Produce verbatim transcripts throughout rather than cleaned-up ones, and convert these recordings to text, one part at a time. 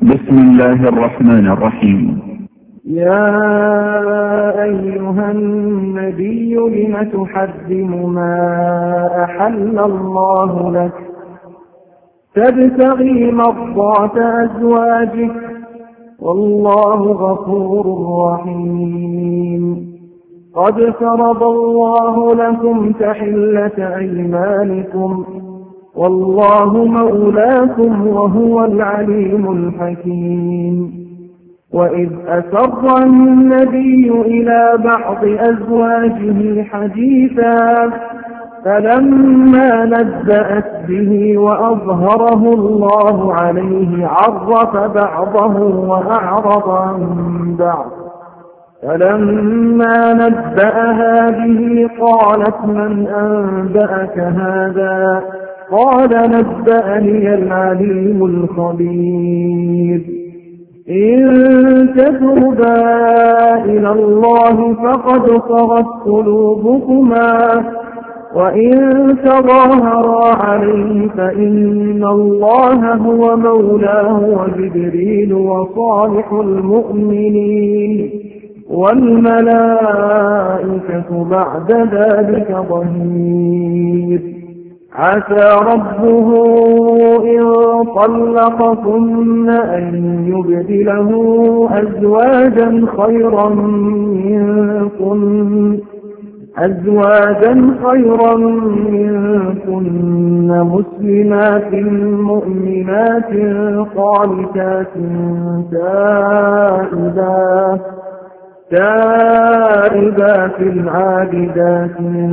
بسم الله الرحمن الرحيم. يا أيها النبي لم تحرم ما أحل الله لك تبتغي مرضات أزواجك والله غفور رحيم. قد فرض الله لكم تحلة أيمانكم والله مولاكم وهو العليم الحكيم. وإذ أسر النبي إلى بعض أزواجه حديثا فلما نبأت به وأظهره الله عليه عرف بعضه وأعرض عن بعض. فلما نبأها به قالت من أنبأك هذا؟ قال نبأني العليم الخبير. إن تتوبا إلى الله فقد صغت قلوبكما وإن تظاهرا عليه فإن الله هو مولاه وجبريل وصالح المؤمنين والملائكة بعد ذلك ظهير. عسى ربه إن طلقكن أن يبدله أزواجا خيرا منكن أزواجا خيرا منكن مسلمات مؤمنات قانتات تائبات تائبات عابدات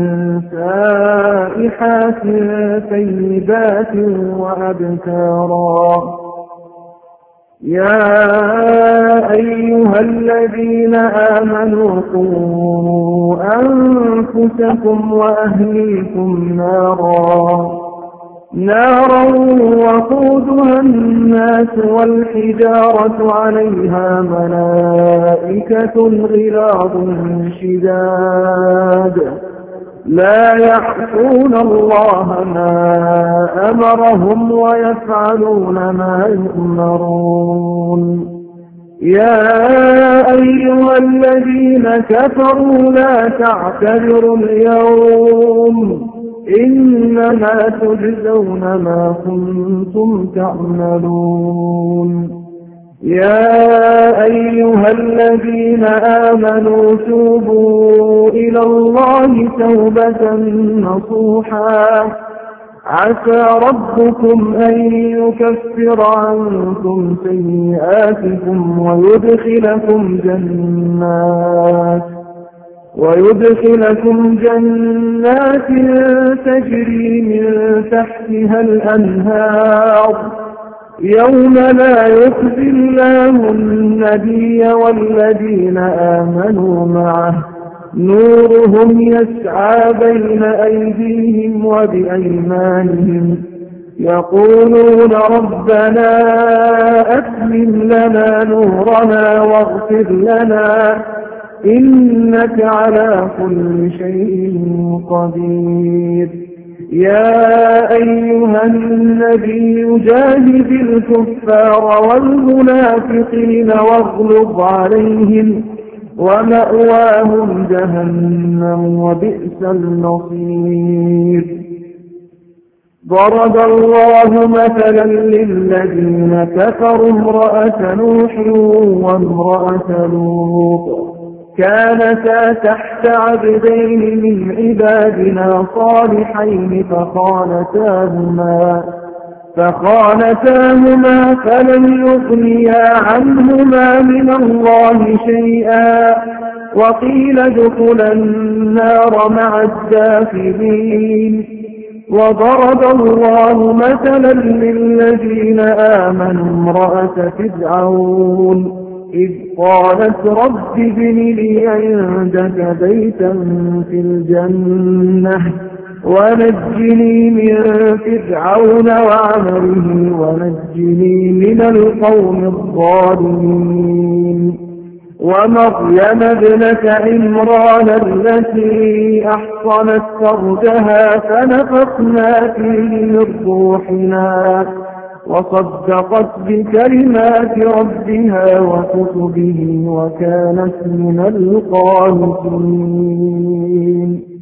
سائحات ثيبات وأبكارا. يا أيها الذين آمنوا قوا أنفسكم وأهليكم نارا نارا وقودها الناس والحجارة عليها ملائكة غلاظ شداد لا يعصون الله ما أمرهم ويفعلون ما يؤمرون. يا أيها الذين كفروا لا تعتذروا اليوم إنما تجزون ما كنتم تعملون. يا أيها الذين آمنوا توبوا إلى الله توبة نصوحا عسى ربكم أن يكفر عنكم سيئاتكم ويدخلكم جنات ويدخلكم جنات تجري من تحتها الأنهار يوم لا يخزي الله النبي والذين آمنوا معه نورهم يسعى بين أيديهم وبأيمانهم يقولون ربنا أتمم لنا نورنا واغفر لنا إنك على كل شيء قدير. يا أيها النبي جاهد الكفار والمنافقين واغلظ عليهم ومأواهم جهنم وبئس المصير. ضرب الله مثلا للذين كفروا امرأة نوح وامرأة لوط كانتا تحت عبدين من عبادنا صالحين فخانتاهما فخانتاهما فلم يغنيا عنهما من الله شيئا وقيل ادخلا النار مع الداخلين. وضرب الله مثلا للذين آمنوا امرأة فرعون إذ قالت رب ابن لي عندك بيتا في الجنة ونجني من فرعون وعمله ونجني من القوم الظالمين. ومريم ابنة عمران التي أحصنت فرجها فنفخنا فيه من روحنا وصدقت بكلمات ربها وكتبه وكانت من القانتين